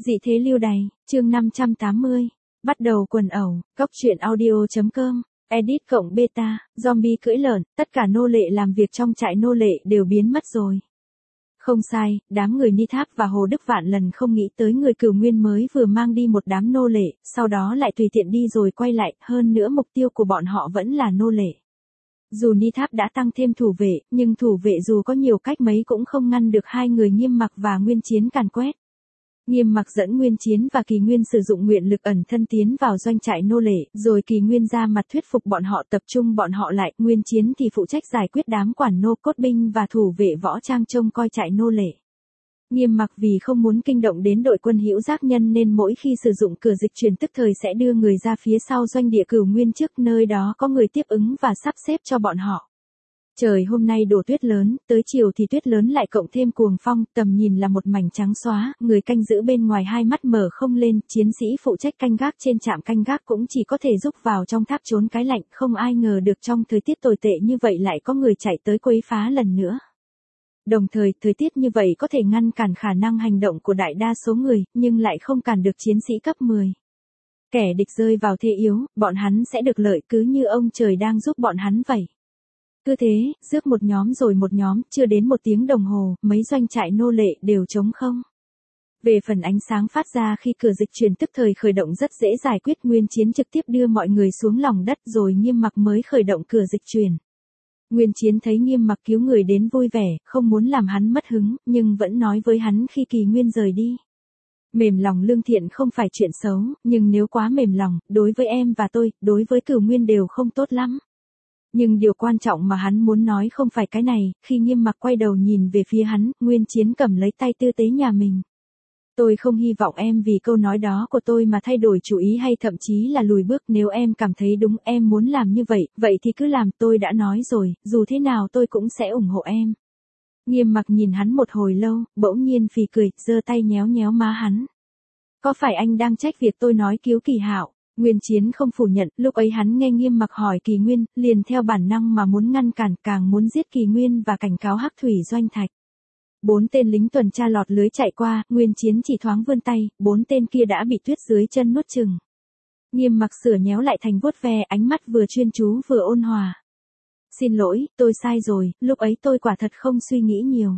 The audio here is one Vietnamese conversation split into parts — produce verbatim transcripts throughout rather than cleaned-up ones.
Dị thế lưu đày, chương năm trăm tám mươi. Bắt đầu quần ẩu, góc truyện audio.com, edit cộng beta, zombie cưỡi lợn, tất cả nô lệ làm việc trong trại nô lệ đều biến mất rồi. Không sai, đám người Ni Tháp và Hồ Đức vạn lần không nghĩ tới người Cửu Nguyên mới vừa mang đi một đám nô lệ, sau đó lại tùy tiện đi rồi quay lại, hơn nữa mục tiêu của bọn họ vẫn là nô lệ. Dù Ni Tháp đã tăng thêm thủ vệ, nhưng thủ vệ dù có nhiều cách mấy cũng không ngăn được hai người Nghiêm Mặc và Nguyên Chiến càn quét. Nghiêm Mặc dẫn Nguyên Chiến và Kỳ Nguyên sử dụng nguyện lực ẩn thân tiến vào doanh trại nô lệ, rồi Kỳ Nguyên ra mặt thuyết phục bọn họ tập trung bọn họ lại, Nguyên Chiến thì phụ trách giải quyết đám quản nô cốt binh và thủ vệ võ trang trông coi trại nô lệ. Nghiêm Mặc vì không muốn kinh động đến đội quân hữu giác nhân nên mỗi khi sử dụng cửa dịch chuyển tức thời sẽ đưa người ra phía sau doanh địa Cửu Nguyên trước nơi đó có người tiếp ứng và sắp xếp cho bọn họ. Trời hôm nay đổ tuyết lớn, tới chiều thì tuyết lớn lại cộng thêm cuồng phong, tầm nhìn là một mảnh trắng xóa, người canh giữ bên ngoài hai mắt mở không lên, chiến sĩ phụ trách canh gác trên trạm canh gác cũng chỉ có thể rúc vào trong tháp trốn cái lạnh, không ai ngờ được trong thời tiết tồi tệ như vậy lại có người chạy tới quấy phá lần nữa. Đồng thời, thời tiết như vậy có thể ngăn cản khả năng hành động của đại đa số người, nhưng lại không cản được chiến sĩ cấp mười. Kẻ địch rơi vào thế yếu, bọn hắn sẽ được lợi cứ như ông trời đang giúp bọn hắn vậy. Cứ thế, rước một nhóm rồi một nhóm, chưa đến một tiếng đồng hồ, mấy doanh trại nô lệ đều trống không. Về phần ánh sáng phát ra khi cửa dịch chuyển tức thời khởi động rất dễ giải quyết, Nguyên Chiến trực tiếp đưa mọi người xuống lòng đất rồi Nghiêm Mặc mới khởi động cửa dịch chuyển. Nguyên Chiến thấy Nghiêm Mặc cứu người đến vui vẻ, không muốn làm hắn mất hứng, nhưng vẫn nói với hắn khi Kỳ Nguyên rời đi. Mềm lòng lương thiện không phải chuyện xấu, nhưng nếu quá mềm lòng, đối với em và tôi, đối với Cửu Nguyên đều không tốt lắm. Nhưng điều quan trọng mà hắn muốn nói không phải cái này, khi Nghiêm Mặc quay đầu nhìn về phía hắn, Nguyên Chiến cầm lấy tay tư tế nhà mình. Tôi không hy vọng em vì câu nói đó của tôi mà thay đổi chủ ý hay thậm chí là lùi bước, nếu em cảm thấy đúng em muốn làm như vậy, vậy thì cứ làm, tôi đã nói rồi, dù thế nào tôi cũng sẽ ủng hộ em. Nghiêm Mặc nhìn hắn một hồi lâu, bỗng nhiên phì cười, giơ tay nhéo nhéo má hắn. Có phải anh đang trách việc tôi nói cứu Kỳ Hạo? Nguyên Chiến không phủ nhận, lúc ấy hắn nghe Nghiêm Mặc hỏi Kỳ Nguyên, liền theo bản năng mà muốn ngăn cản, càng muốn giết Kỳ Nguyên và cảnh cáo Hắc Thủy Doanh Thạch. Bốn tên lính tuần tra lọt lưới chạy qua, Nguyên Chiến chỉ thoáng vươn tay, bốn tên kia đã bị tuyết dưới chân nuốt chừng. Nghiêm Mặc sửa nhéo lại thành vuốt ve, ánh mắt vừa chuyên chú vừa ôn hòa. Xin lỗi, tôi sai rồi, lúc ấy tôi quả thật không suy nghĩ nhiều.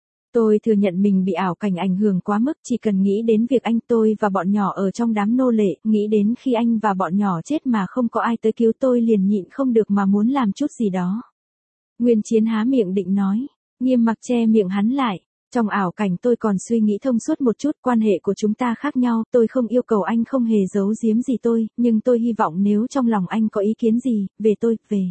Tôi thừa nhận mình bị ảo cảnh ảnh hưởng quá mức, chỉ cần nghĩ đến việc anh tôi và bọn nhỏ ở trong đám nô lệ, nghĩ đến khi anh và bọn nhỏ chết mà không có ai tới cứu tôi liền nhịn không được mà muốn làm chút gì đó. Nguyên Chiến há miệng định nói, Nghiêm Mặc che miệng hắn lại. Trong ảo cảnh tôi còn suy nghĩ thông suốt một chút, quan hệ của chúng ta khác nhau, tôi không yêu cầu anh không hề giấu giếm gì tôi, nhưng tôi hy vọng nếu trong lòng anh có ý kiến gì, về tôi, về.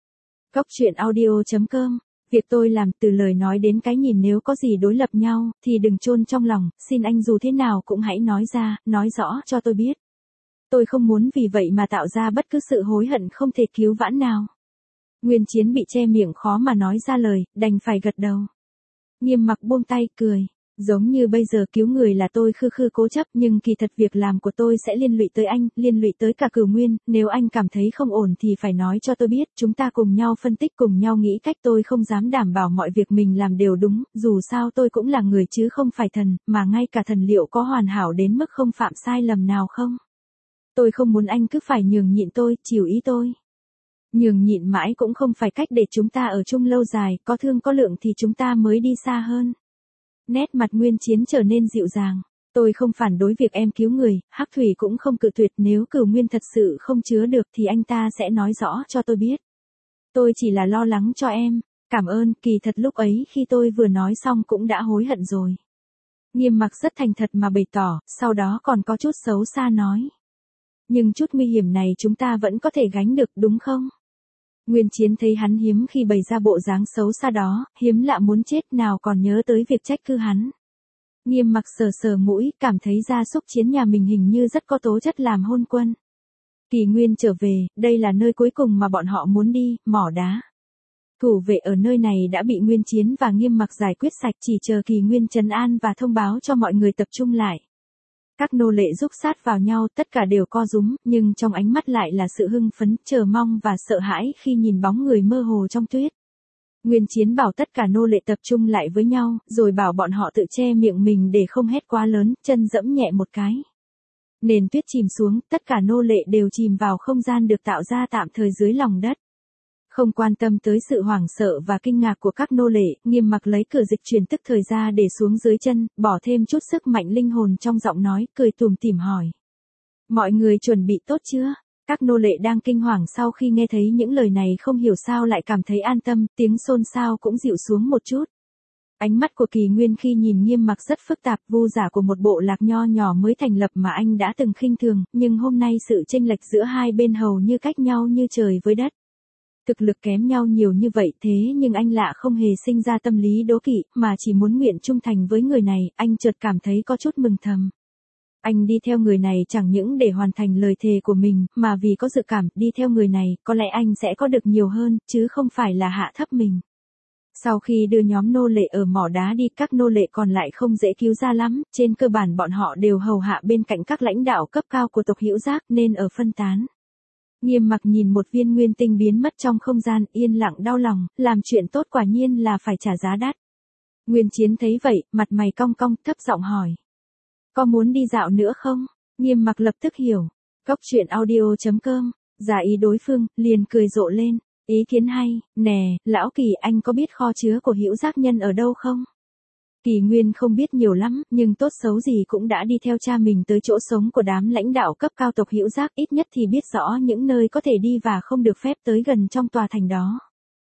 Góc truyện audio.com. Việc tôi làm từ lời nói đến cái nhìn nếu có gì đối lập nhau, thì đừng chôn trong lòng, xin anh dù thế nào cũng hãy nói ra, nói rõ cho tôi biết. Tôi không muốn vì vậy mà tạo ra bất cứ sự hối hận không thể cứu vãn nào. Nguyên Chiến bị che miệng khó mà nói ra lời, đành phải gật đầu. Nghiêm Mặc buông tay, cười. Giống như bây giờ cứu người là tôi khư khư cố chấp, nhưng kỳ thật việc làm của tôi sẽ liên lụy tới anh, liên lụy tới cả Cửu Nguyên, nếu anh cảm thấy không ổn thì phải nói cho tôi biết, chúng ta cùng nhau phân tích cùng nhau nghĩ cách, tôi không dám đảm bảo mọi việc mình làm đều đúng, dù sao tôi cũng là người chứ không phải thần, mà ngay cả thần liệu có hoàn hảo đến mức không phạm sai lầm nào không? Tôi không muốn anh cứ phải nhường nhịn tôi, chiều ý tôi. Nhường nhịn mãi cũng không phải cách để chúng ta ở chung lâu dài, có thương có lượng thì chúng ta mới đi xa hơn. Nét mặt Nguyên Chiến trở nên dịu dàng. Tôi không phản đối việc em cứu người, Hắc Thủy cũng không cự tuyệt, nếu Cửu Nguyên thật sự không chứa được thì anh ta sẽ nói rõ cho tôi biết. Tôi chỉ là lo lắng cho em, cảm ơn, kỳ thật lúc ấy khi tôi vừa nói xong cũng đã hối hận rồi. Nghiêm Mặc rất thành thật mà bày tỏ, sau đó còn có chút xấu xa nói. Nhưng chút nguy hiểm này chúng ta vẫn có thể gánh được đúng không? Nguyên Chiến thấy hắn hiếm khi bày ra bộ dáng xấu xa đó, hiếm lạ muốn chết nào còn nhớ tới việc trách cứ hắn. Nghiêm Mặc sờ sờ mũi, cảm thấy gia súc chiến nhà mình hình như rất có tố chất làm hôn quân. Kỳ Nguyên trở về, đây là nơi cuối cùng mà bọn họ muốn đi, mỏ đá. Thủ vệ ở nơi này đã bị Nguyên Chiến và Nghiêm Mặc giải quyết sạch, chỉ chờ Kỳ Nguyên trấn an và thông báo cho mọi người tập trung lại. Các nô lệ rúc sát vào nhau, tất cả đều co rúm, nhưng trong ánh mắt lại là sự hưng phấn, chờ mong và sợ hãi khi nhìn bóng người mơ hồ trong tuyết. Nguyên Chiến bảo tất cả nô lệ tập trung lại với nhau, rồi bảo bọn họ tự che miệng mình để không hét quá lớn, chân dẫm nhẹ một cái. Nền tuyết chìm xuống, tất cả nô lệ đều chìm vào không gian được tạo ra tạm thời dưới lòng đất. Không quan tâm tới sự hoảng sợ và kinh ngạc của các nô lệ, Nghiêm Mặc lấy cửa dịch chuyển tức thời ra để xuống dưới chân, bỏ thêm chút sức mạnh linh hồn trong giọng nói, cười tủm tỉm hỏi. Mọi người chuẩn bị tốt chưa? Các nô lệ đang kinh hoàng sau khi nghe thấy những lời này không hiểu sao lại cảm thấy an tâm, tiếng xôn xao cũng dịu xuống một chút. Ánh mắt của Kỳ Nguyên khi nhìn Nghiêm Mặc rất phức tạp, vu giả của một bộ lạc nho nhỏ mới thành lập mà anh đã từng khinh thường, nhưng hôm nay sự chênh lệch giữa hai bên hầu như cách nhau như trời với đất. Thực lực kém nhau nhiều như vậy thế nhưng anh lạ không hề sinh ra tâm lý đố kỵ, mà chỉ muốn nguyện trung thành với người này, anh chợt cảm thấy có chút mừng thầm. Anh đi theo người này chẳng những để hoàn thành lời thề của mình, mà vì có dự cảm, đi theo người này, có lẽ anh sẽ có được nhiều hơn, chứ không phải là hạ thấp mình. Sau khi đưa nhóm nô lệ ở mỏ đá đi, các nô lệ còn lại không dễ cứu ra lắm, trên cơ bản bọn họ đều hầu hạ bên cạnh các lãnh đạo cấp cao của tộc Hữu Giác nên ở phân tán. Nghiêm Mặc nhìn một viên nguyên tinh biến mất trong không gian, yên lặng đau lòng, làm chuyện tốt quả nhiên là phải trả giá đắt. Nguyên Chiến thấy vậy, mặt mày cong cong, thấp giọng hỏi. Có muốn đi dạo nữa không? Nghiêm Mặc lập tức hiểu. Cốc truyện audio chấm com, giả ý đối phương, liền cười rộ lên. Ý kiến hay, nè, lão Kỳ, anh có biết kho chứa của Hữu Giác nhân ở đâu không? Kỳ Nguyên không biết nhiều lắm, nhưng tốt xấu gì cũng đã đi theo cha mình tới chỗ sống của đám lãnh đạo cấp cao tộc Hữu Giác, ít nhất thì biết rõ những nơi có thể đi và không được phép tới gần trong tòa thành đó.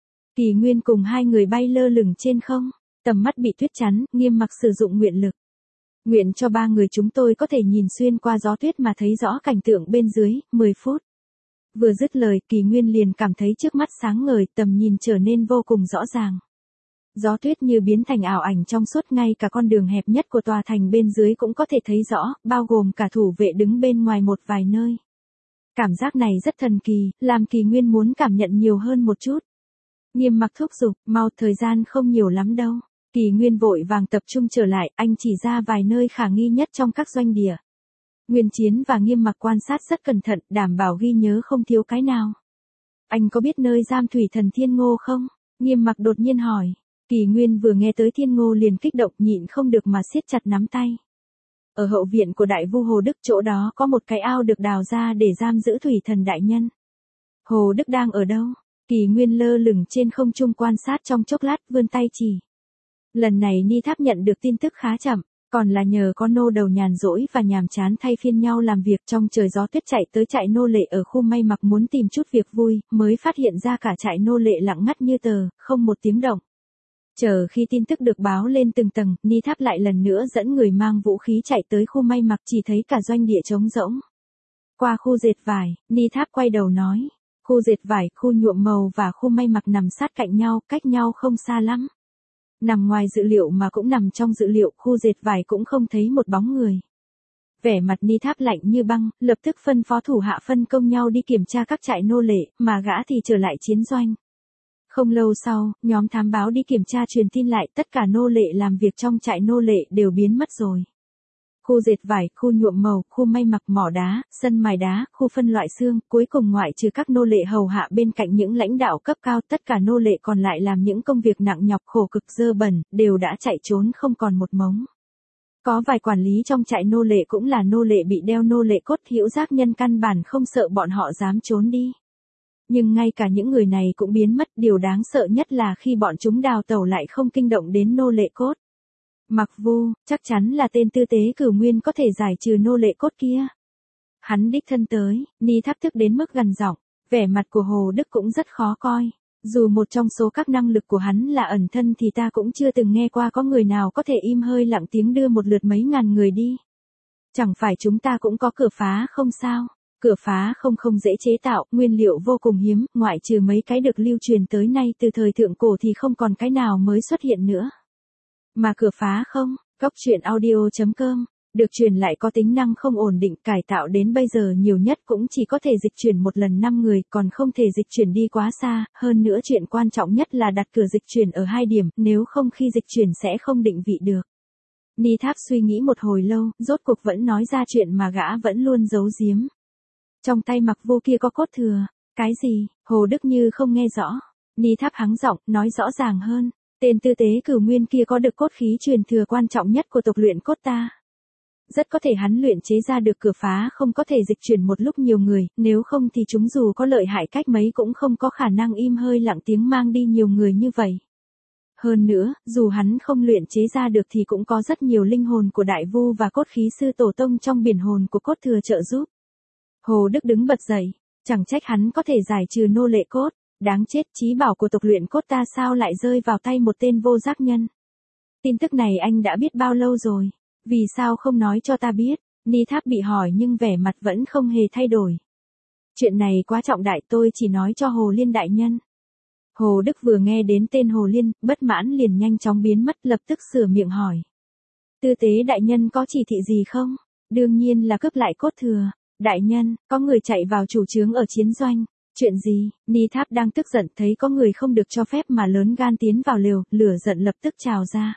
Kỳ Nguyên cùng hai người bay lơ lửng trên không, tầm mắt bị tuyết chắn, Nghiêm Mặc sử dụng nguyện lực. Nguyện cho ba người chúng tôi có thể nhìn xuyên qua gió tuyết mà thấy rõ cảnh tượng bên dưới, mười phút. Vừa dứt lời, Kỳ Nguyên liền cảm thấy trước mắt sáng ngời, tầm nhìn trở nên vô cùng rõ ràng. Gió tuyết như biến thành ảo ảnh trong suốt, ngay cả con đường hẹp nhất của tòa thành bên dưới cũng có thể thấy rõ, bao gồm cả thủ vệ đứng bên ngoài một vài nơi. Cảm giác này rất thần kỳ, làm Kỳ Nguyên muốn cảm nhận nhiều hơn một chút. Nghiêm Mặc thúc giục, mau, thời gian không nhiều lắm đâu. Kỳ Nguyên vội vàng tập trung trở lại, anh chỉ ra vài nơi khả nghi nhất trong các doanh địa. Nguyên Chiến và Nghiêm Mặc quan sát rất cẩn thận, đảm bảo ghi nhớ không thiếu cái nào. Anh có biết nơi giam thủy thần Thiên Ngô không? Nghiêm Mặc đột nhiên hỏi. Kỳ Nguyên vừa nghe tới Thiên Ngô liền kích động, nhịn không được mà siết chặt nắm tay. Ở hậu viện của đại vu Hồ Đức, chỗ đó có một cái ao được đào ra để giam giữ thủy thần đại nhân. Hồ Đức đang ở đâu? Kỳ Nguyên lơ lửng trên không trung quan sát trong chốc lát, vươn tay chỉ. Lần này Ni Tháp nhận được tin tức khá chậm, còn là nhờ có nô đầu nhàn rỗi và nhàm chán thay phiên nhau làm việc trong trời gió tuyết chạy tới trại nô lệ ở khu may mặc muốn tìm chút việc vui, mới phát hiện ra cả trại nô lệ lặng ngắt như tờ, không một tiếng động. Chờ khi tin tức được báo lên từng tầng, Ni Tháp lại lần nữa dẫn người mang vũ khí chạy tới khu may mặc, chỉ thấy cả doanh địa trống rỗng. Qua khu dệt vải, Ni Tháp quay đầu nói, khu dệt vải, khu nhuộm màu và khu may mặc nằm sát cạnh nhau, cách nhau không xa lắm. Nằm ngoài dự liệu mà cũng nằm trong dự liệu, khu dệt vải cũng không thấy một bóng người. Vẻ mặt Ni Tháp lạnh như băng, lập tức phân phó thủ hạ phân công nhau đi kiểm tra các trại nô lệ, mà gã thì trở lại chiến doanh. Không lâu sau, nhóm thám báo đi kiểm tra truyền tin lại, tất cả nô lệ làm việc trong trại nô lệ đều biến mất rồi. Khu dệt vải, khu nhuộm màu, khu may mặc, mỏ đá, sân mài đá, khu phân loại xương, cuối cùng ngoại trừ các nô lệ hầu hạ bên cạnh những lãnh đạo cấp cao, tất cả nô lệ còn lại làm những công việc nặng nhọc khổ cực dơ bẩn, đều đã chạy trốn không còn một mống. Có vài quản lý trong trại nô lệ cũng là nô lệ bị đeo nô lệ cốt, Hữu Giác nhân căn bản không sợ bọn họ dám trốn đi. Nhưng ngay cả những người này cũng biến mất, điều đáng sợ nhất là khi bọn chúng đào tẩu lại không kinh động đến nô lệ cốt. Mặc Vu, chắc chắn là tên tư tế Cửu Nguyên có thể giải trừ nô lệ cốt kia. Hắn đích thân tới, Ni Tháp thức đến mức gần giọng, vẻ mặt của Hồ Đức cũng rất khó coi. Dù một trong số các năng lực của hắn là ẩn thân thì ta cũng chưa từng nghe qua có người nào có thể im hơi lặng tiếng đưa một lượt mấy ngàn người đi. Chẳng phải chúng ta cũng có cửa phá không sao? Cửa phá không không dễ chế tạo, nguyên liệu vô cùng hiếm, ngoại trừ mấy cái được lưu truyền tới nay từ thời thượng cổ thì không còn cái nào mới xuất hiện nữa. Mà cửa phá không, cốc truyện audio chấm com, được truyền lại có tính năng không ổn định, cải tạo đến bây giờ nhiều nhất cũng chỉ có thể dịch chuyển một lần năm người, còn không thể dịch chuyển đi quá xa, hơn nữa chuyện quan trọng nhất là đặt cửa dịch chuyển ở hai điểm, nếu không khi dịch chuyển sẽ không định vị được. Ni Tháp suy nghĩ một hồi lâu, rốt cuộc vẫn nói ra chuyện mà gã vẫn luôn giấu giếm. Trong tay Mặc Vô kia có cốt thừa, cái gì? Hồ Đức như không nghe rõ. Ni Tháp hắng giọng, nói rõ ràng hơn. Tên tư tế Cửu Nguyên kia có được cốt khí truyền thừa quan trọng nhất của tộc luyện cốt ta. Rất có thể hắn luyện chế ra được cửa phá không có thể dịch chuyển một lúc nhiều người, nếu không thì chúng dù có lợi hại cách mấy cũng không có khả năng im hơi lặng tiếng mang đi nhiều người như vậy. Hơn nữa, dù hắn không luyện chế ra được thì cũng có rất nhiều linh hồn của đại vu và cốt khí sư tổ tông trong biển hồn của cốt thừa trợ giúp. Hồ Đức đứng bật dậy, chẳng trách hắn có thể giải trừ nô lệ cốt, đáng chết, chí bảo của tộc luyện cốt ta sao lại rơi vào tay một tên vô giác nhân. Tin tức này anh đã biết bao lâu rồi, vì sao không nói cho ta biết? Ni Tháp bị hỏi nhưng vẻ mặt vẫn không hề thay đổi. Chuyện này quá trọng đại, tôi chỉ nói cho Hồ Liên đại nhân. Hồ Đức vừa nghe đến tên Hồ Liên, bất mãn liền nhanh chóng biến mất, lập tức sửa miệng hỏi. Tư tế đại nhân có chỉ thị gì không? Đương nhiên là cướp lại cốt thừa. Đại nhân, có người chạy vào chủ trướng ở chiến doanh. Chuyện gì? Ni Tháp đang tức giận thấy có người không được cho phép mà lớn gan tiến vào lều, lửa giận lập tức trào ra.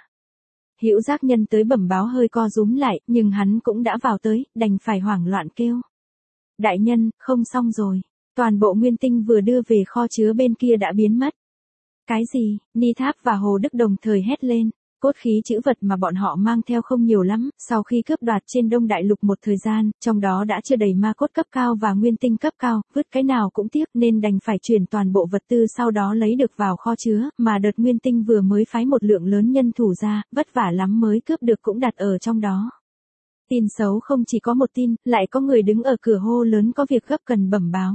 Hữu Giác Nhân tới bẩm báo hơi co rúm lại, nhưng hắn cũng đã vào tới, đành phải hoảng loạn kêu. Đại nhân, không xong rồi. Toàn bộ nguyên tinh vừa đưa về kho chứa bên kia đã biến mất. Cái gì? Ni Tháp và Hồ Đức đồng thời hét lên. Cốt khí chữ vật mà bọn họ mang theo không nhiều lắm, sau khi cướp đoạt trên Đông Đại Lục một thời gian, trong đó đã chưa đầy ma cốt cấp cao và nguyên tinh cấp cao, vứt cái nào cũng tiếc nên đành phải chuyển toàn bộ vật tư sau đó lấy được vào kho chứa, mà đợt nguyên tinh vừa mới phái một lượng lớn nhân thủ ra, vất vả lắm mới cướp được cũng đặt ở trong đó. Tin xấu không chỉ có một tin, lại có người đứng ở cửa hô lớn có việc gấp cần bẩm báo.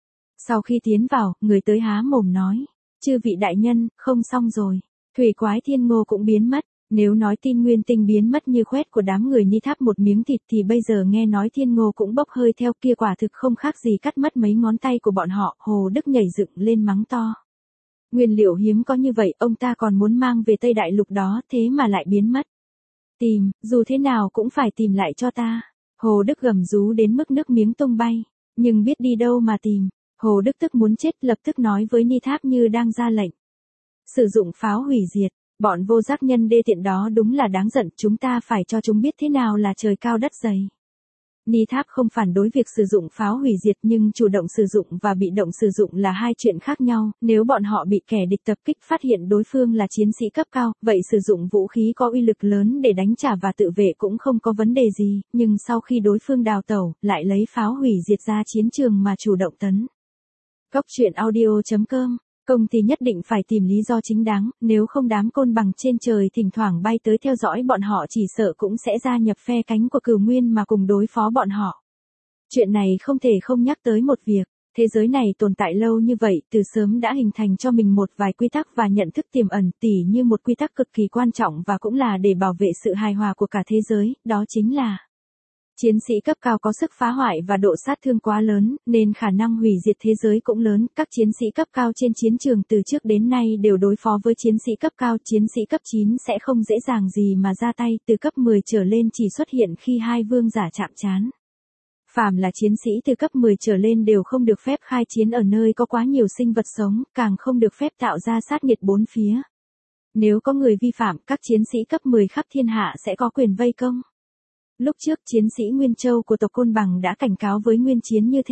Sau khi tiến vào, người tới há mồm nói, chư vị đại nhân, không xong rồi. Thủy quái thiên ngô cũng biến mất, nếu nói tin nguyên tinh biến mất như khoét của đám người Ni Tháp một miếng thịt thì bây giờ nghe nói thiên ngô cũng bốc hơi theo kia quả thực không khác gì cắt mất mấy ngón tay của bọn họ. Hồ Đức nhảy dựng lên mắng to. Nguyên liệu hiếm có như vậy ông ta còn muốn mang về Tây Đại Lục đó thế mà lại biến mất. Tìm, dù thế nào cũng phải tìm lại cho ta. Hồ Đức gầm rú đến mức nước miếng tung bay, nhưng biết đi đâu mà tìm. Hồ Đức tức muốn chết lập tức nói với Ni Tháp như đang ra lệnh. Sử dụng pháo hủy diệt, bọn vô giác nhân đê tiện đó đúng là đáng giận, chúng ta phải cho chúng biết thế nào là trời cao đất dày. Ni Tháp không phản đối việc sử dụng pháo hủy diệt nhưng chủ động sử dụng và bị động sử dụng là hai chuyện khác nhau, nếu bọn họ bị kẻ địch tập kích phát hiện đối phương là chiến sĩ cấp cao, vậy sử dụng vũ khí có uy lực lớn để đánh trả và tự vệ cũng không có vấn đề gì, nhưng sau khi đối phương đào tẩu, lại lấy pháo hủy diệt ra chiến trường mà chủ động tấn. Góc truyện audio chấm com. Công ty nhất định phải tìm lý do chính đáng, nếu không đám côn bằng trên trời thỉnh thoảng bay tới theo dõi bọn họ chỉ sợ cũng sẽ gia nhập phe cánh của Cửu Nguyên mà cùng đối phó bọn họ. Chuyện này không thể không nhắc tới một việc, thế giới này tồn tại lâu như vậy, từ sớm đã hình thành cho mình một vài quy tắc và nhận thức tiềm ẩn, tỉ như một quy tắc cực kỳ quan trọng và cũng là để bảo vệ sự hài hòa của cả thế giới, đó chính là chiến sĩ cấp cao có sức phá hoại và độ sát thương quá lớn, nên khả năng hủy diệt thế giới cũng lớn. Các chiến sĩ cấp cao trên chiến trường từ trước đến nay đều đối phó với chiến sĩ cấp cao. Chiến sĩ cấp chín sẽ không dễ dàng gì mà ra tay, từ cấp mười trở lên chỉ xuất hiện khi hai vương giả chạm trán. Phàm là chiến sĩ từ cấp mười trở lên đều không được phép khai chiến ở nơi có quá nhiều sinh vật sống, càng không được phép tạo ra sát nhiệt bốn phía. Nếu có người vi phạm, các chiến sĩ cấp mười khắp thiên hạ sẽ có quyền vây công. Lúc trước chiến sĩ Nguyên Châu của tộc Côn Bằng đã cảnh cáo với Nguyên Chiến như thế.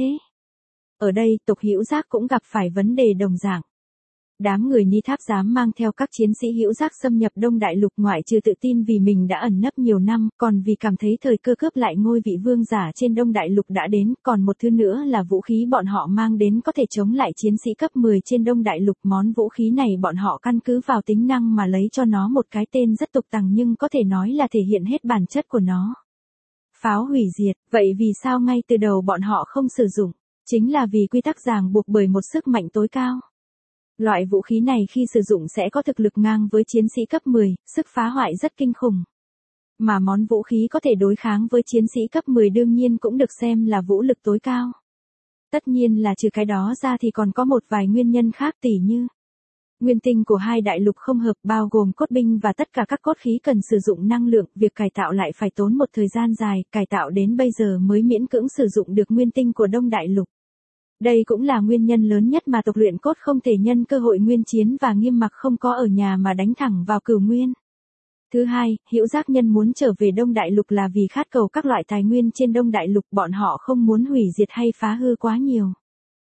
Ở đây, tộc Hữu Giác cũng gặp phải vấn đề đồng dạng. Đám người Ni Tháp dám mang theo các chiến sĩ Hữu Giác xâm nhập Đông Đại Lục ngoại trừ tự tin vì mình đã ẩn nấp nhiều năm, còn vì cảm thấy thời cơ cướp lại ngôi vị vương giả trên Đông Đại Lục đã đến, còn một thứ nữa là vũ khí bọn họ mang đến có thể chống lại chiến sĩ cấp mười trên Đông Đại Lục. Món vũ khí này bọn họ căn cứ vào tính năng mà lấy cho nó một cái tên rất tục tằng nhưng có thể nói là thể hiện hết bản chất của nó. Pháo hủy diệt, vậy vì sao ngay từ đầu bọn họ không sử dụng? Chính là vì quy tắc ràng buộc bởi một sức mạnh tối cao. Loại vũ khí này khi sử dụng sẽ có thực lực ngang với chiến sĩ cấp mười, sức phá hoại rất kinh khủng. Mà món vũ khí có thể đối kháng với chiến sĩ cấp mười đương nhiên cũng được xem là vũ lực tối cao. Tất nhiên là trừ cái đó ra thì còn có một vài nguyên nhân khác tỉ như nguyên tinh của hai đại lục không hợp, bao gồm cốt binh và tất cả các cốt khí cần sử dụng năng lượng, việc cải tạo lại phải tốn một thời gian dài, cải tạo đến bây giờ mới miễn cưỡng sử dụng được nguyên tinh của Đông Đại Lục. Đây cũng là nguyên nhân lớn nhất mà tộc luyện cốt không thể nhân cơ hội nguyên chiến và nghiêm mặc không có ở nhà mà đánh thẳng vào Cửu Nguyên. Thứ hai, Hữu Giác nhân muốn trở về Đông Đại Lục là vì khát cầu các loại tài nguyên trên Đông Đại Lục, bọn họ không muốn hủy diệt hay phá hư quá nhiều.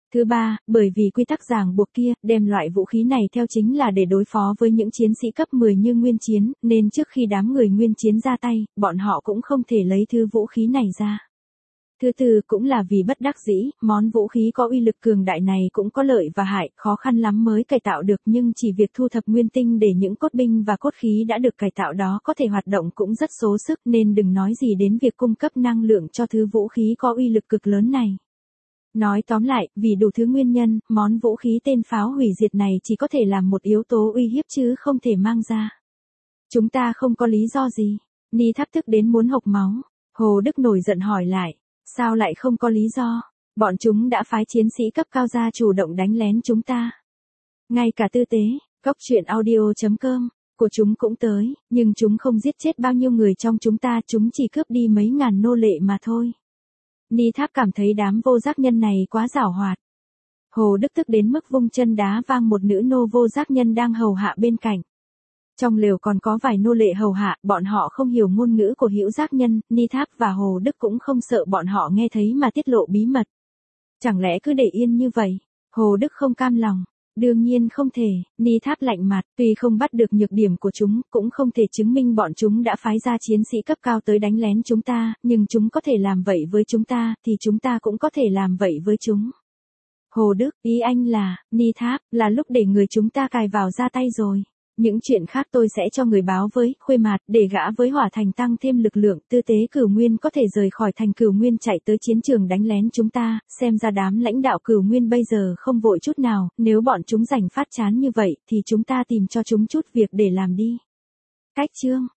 Thứ ba, bởi vì quy tắc ràng buộc kia, đem loại vũ khí này theo chính là để đối phó với những chiến sĩ cấp mười như Nguyên Chiến, nên trước khi đám người Nguyên Chiến ra tay, bọn họ cũng không thể lấy thứ vũ khí này ra. Thứ tư cũng là vì bất đắc dĩ, món vũ khí có uy lực cường đại này cũng có lợi và hại, khó khăn lắm mới cải tạo được, nhưng chỉ việc thu thập nguyên tinh để những cốt binh và cốt khí đã được cải tạo đó có thể hoạt động cũng rất số sức, nên đừng nói gì đến việc cung cấp năng lượng cho thứ vũ khí có uy lực cực lớn này. Nói tóm lại, vì đủ thứ nguyên nhân, món vũ khí tên pháo hủy diệt này chỉ có thể làm một yếu tố uy hiếp chứ không thể mang ra. Chúng ta không có lý do gì. Ni Tháp tức đến muốn hộc máu. Hồ Đức nổi giận hỏi lại. Sao lại không có lý do? Bọn chúng đã phái chiến sĩ cấp cao ra chủ động đánh lén chúng ta. Ngay cả tư tế, cốc truyện audio chấm com của chúng cũng tới, nhưng chúng không giết chết bao nhiêu người trong chúng ta, chúng chỉ cướp đi mấy ngàn nô lệ mà thôi. Ni Tháp cảm thấy đám vô giác nhân này quá giảo hoạt. Hồ Đức tức đến mức vung chân đá vang một nữ nô vô giác nhân đang hầu hạ bên cạnh. Trong lều còn có vài nô lệ hầu hạ, bọn họ không hiểu ngôn ngữ của hữu giác nhân, Ni Tháp và Hồ Đức cũng không sợ bọn họ nghe thấy mà tiết lộ bí mật. Chẳng lẽ cứ để yên như vậy? Hồ Đức không cam lòng. Đương nhiên không thể, Ni Tháp lạnh mặt, tuy không bắt được nhược điểm của chúng, cũng không thể chứng minh bọn chúng đã phái ra chiến sĩ cấp cao tới đánh lén chúng ta, nhưng chúng có thể làm vậy với chúng ta, thì chúng ta cũng có thể làm vậy với chúng. Hồ Đức, ý anh là, Ni Tháp, là lúc để người chúng ta cài vào ra tay rồi. Những chuyện khác tôi sẽ cho người báo với Khuê Mạt, để gã với Hỏa Thành tăng thêm lực lượng, tư tế Cửu Nguyên có thể rời khỏi thành Cửu Nguyên chạy tới chiến trường đánh lén chúng ta, xem ra đám lãnh đạo Cửu Nguyên bây giờ không vội chút nào, nếu bọn chúng rảnh phát chán như vậy, thì chúng ta tìm cho chúng chút việc để làm đi. Cách chương